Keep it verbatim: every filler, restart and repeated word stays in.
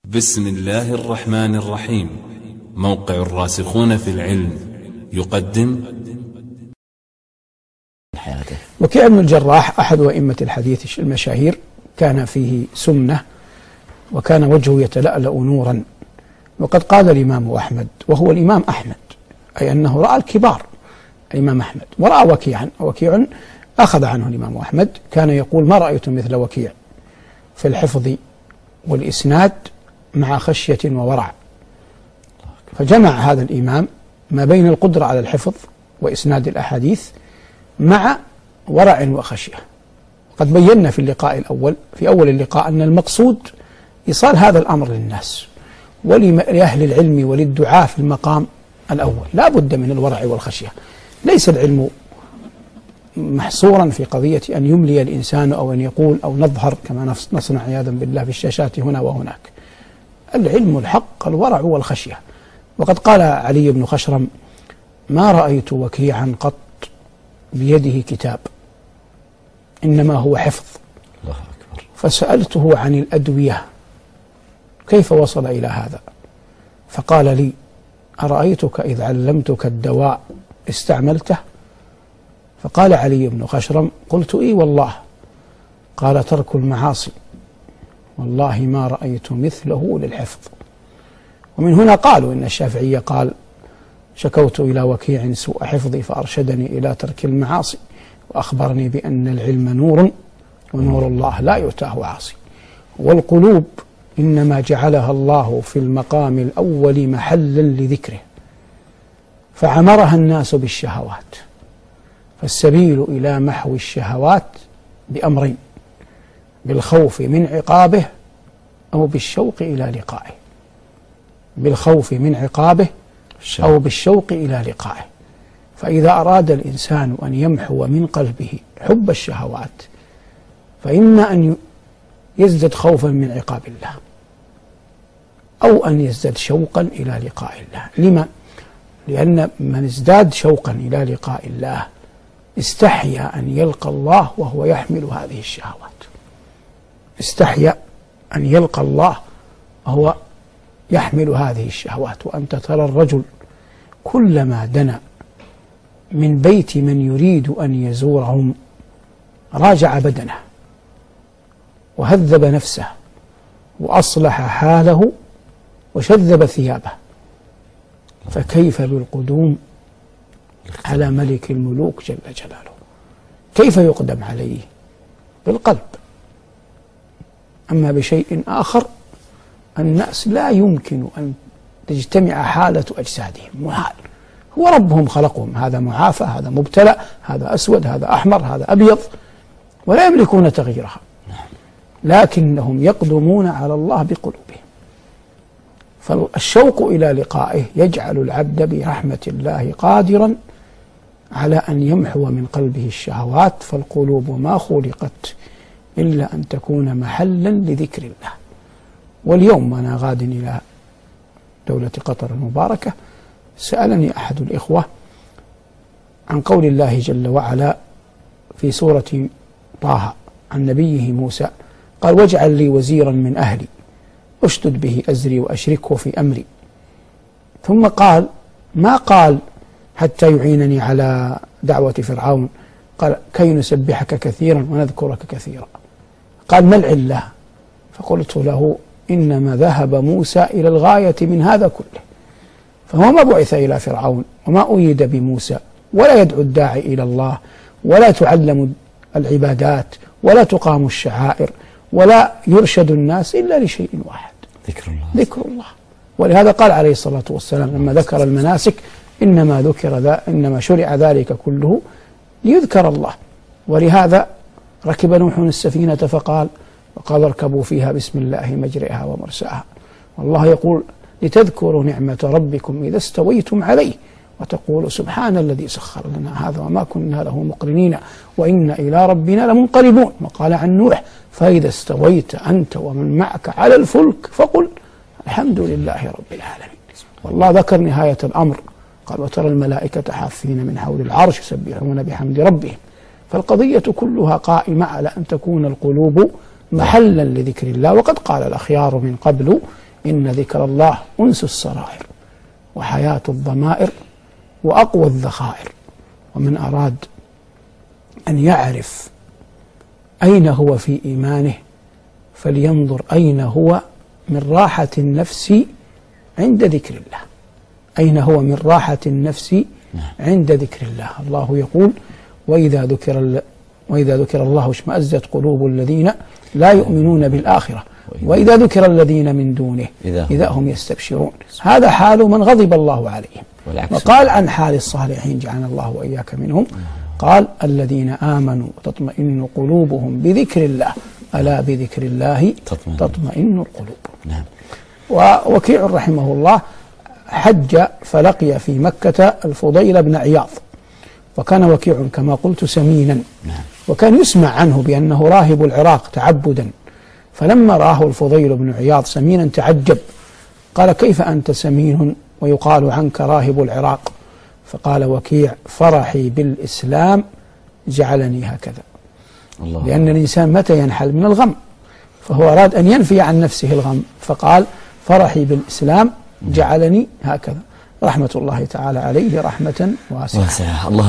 بسم الله الرحمن الرحيم. موقع الراسخون في العلم يقدم وكيع بن الجراح أحد أئمة الحديث المشاهير، كان فيه سمنة وكان وجهه يتلألأ نورا. وقد قال الإمام أحمد، وهو الإمام أحمد، أي أنه رأى الكبار الإمام أحمد ورأى وكيعا، وكيع أخذ عنه الإمام أحمد، كان يقول: ما رأيت مثل وكيع في الحفظ والإسناد مع خشية وورع. فجمع هذا الإمام ما بين القدرة على الحفظ وإسناد الأحاديث مع ورع وخشية. قد بينا في اللقاء الأول في أول اللقاء أن المقصود إيصال هذا الأمر للناس ولأهل العلم وللدعاء في المقام الأول. لا بد من الورع والخشية. ليس العلم محصورا في قضية أن يملي الإنسان أو أن يقول أو نظهر كما نصنع عياذا بالله في الشاشات هنا وهناك. العلم الحق الورع والخشية. وقد قال علي بن خشرم: ما رأيت وكيعا قط بيده كتاب، إنما هو حفظ. الله أكبر. فسألته عن الأدوية كيف وصل إلى هذا؟ فقال لي: أرأيتك إذ علمتك الدواء استعملته؟ فقال علي بن خشرم: قلت: إي والله. قال: ترك المعاصي، والله ما رأيت مثله للحفظ. ومن هنا قالوا إن الشافعي قال: شكوت إلى وكيع سوء حفظي فأرشدني إلى ترك المعاصي، وأخبرني بأن العلم نور ونور الله لا يؤتاه عاصي. والقلوب إنما جعلها الله في المقام الأول محلا لذكره، فعمرها الناس بالشهوات. فالسبيل إلى محو الشهوات بأمرين: بالخوف من عقابه أو بالشوق إلى لقائه. بالخوف من عقابه أو بالشوق إلى لقائه. فإذا أراد الإنسان أن يمحو من قلبه حب الشهوات، فإما أن يزداد خوفا من عقاب الله أو أن يزداد شوقا إلى لقاء الله. لما؟ لأن من ازداد شوقا إلى لقاء الله استحيا أن يلقى الله وهو يحمل هذه الشهوات. استحيا أن يلقى الله وهو يحمل هذه الشهوات. وأنت ترى الرجل كلما دنا من بيت من يريد أن يزورهم راجع بدنه وهذب نفسه وأصلح حاله وشذب ثيابه. فكيف بالقدوم على ملك الملوك جل جلاله؟ كيف يقدم عليه؟ بالقلب. أما بشيء آخر الناس لا يمكن أن تجتمع حالة أجسادهم، محال. هو ربهم خلقهم، هذا معافى، هذا مبتلى، هذا أسود، هذا أحمر، هذا أبيض، ولا يملكون تغييرها، لكنهم يقدمون على الله بقلوبهم. فالشوق إلى لقائه يجعل العبد برحمة الله قادرا على أن يمحو من قلبه الشهوات. فالقلوب ما خلقت إلا أن تكون محلا لذكر الله. واليوم أنا غاد إلى دولة قطر المباركة، سألني أحد الإخوة عن قول الله جل وعلا في سورة طه عن نبيه موسى، قال: واجعل لي وزيرا من أهلي أشدد به أزري وأشركه في أمري. ثم قال: ما قال حتى يعينني على دعوة فرعون، قال: كي نسبحك كثيرا ونذكرك كثيرا. قال: ما العلة؟ فقلت له: إنما ذهب موسى إلى الغاية من هذا كله. فهو ما بعث إلى فرعون وما أيد بموسى، ولا يدعو الداعي إلى الله، ولا تعلم العبادات، ولا تقام الشعائر، ولا يرشد الناس إلا لشيء واحد: ذكر الله. ذكر الله. ولهذا قال عليه الصلاة والسلام لما ذكر المناسك: إنما ذكر ذا إنما شرع ذلك كله ليذكر الله. ولهذا ركب نوح السفينة فقال: وقال اركبوا فيها بسم الله مجرئها ومرساها. والله يقول: لتذكروا نعمة ربكم إذا استويتم عليه وتقولوا سبحان الذي سخر لنا هذا وما كنا له مقرنين وإنا إلى ربنا لمنقلبون. وقال عن نوح: فإذا استويت أنت ومن معك على الفلك فقل الحمد لله رب العالمين. والله ذكر نهاية الأمر، قال: وترى الملائكة حافين من حول العرش يسبحون بحمد ربهم. فالقضية كلها قائمة على أن تكون القلوب محلا لذكر الله. وقد قال الأخيار من قبل: إن ذكر الله أنس السرائر وحياة الضمائر وأقوى الذخائر. ومن أراد أن يعرف أين هو في إيمانه فلينظر أين هو من راحة النفس عند ذكر الله. أين هو من راحة النفس عند ذكر الله. الله يقول وإذا ذكر وإذا ذكر الله اشمأزت قلوب الذين لا يؤمنون بالآخرة وإذا ذكر الذين من دونه إذا هم يستبشرون. هذا حال من غضب الله عليهم. وقال عن حال الصالحين جعلنا الله وإياك منهم قال الذين آمنوا وتطمئن قلوبهم بذكر الله ألا بذكر الله تطمئن القلوب. نعم. ووكيع رحمه الله حج فلقي في مكة الفضيل بن عياض، وكان وكيع كما قلت سمينا، وكان يسمع عنه بأنه راهب العراق تعبدا، فلما رآه الفضيل بن عياض سمينا تعجب، قال كيف أنت سمين ويقال عنك راهب العراق؟ فقال وكيع فرحي بالإسلام جعلني هكذا. الله. لأن الإنسان متى ينحل من الغم، فهو أراد أن ينفي عن نفسه الغم فقال فرحي بالإسلام جعلني هكذا، رحمة الله تعالى عليه رحمة واسعة. واسعة. الله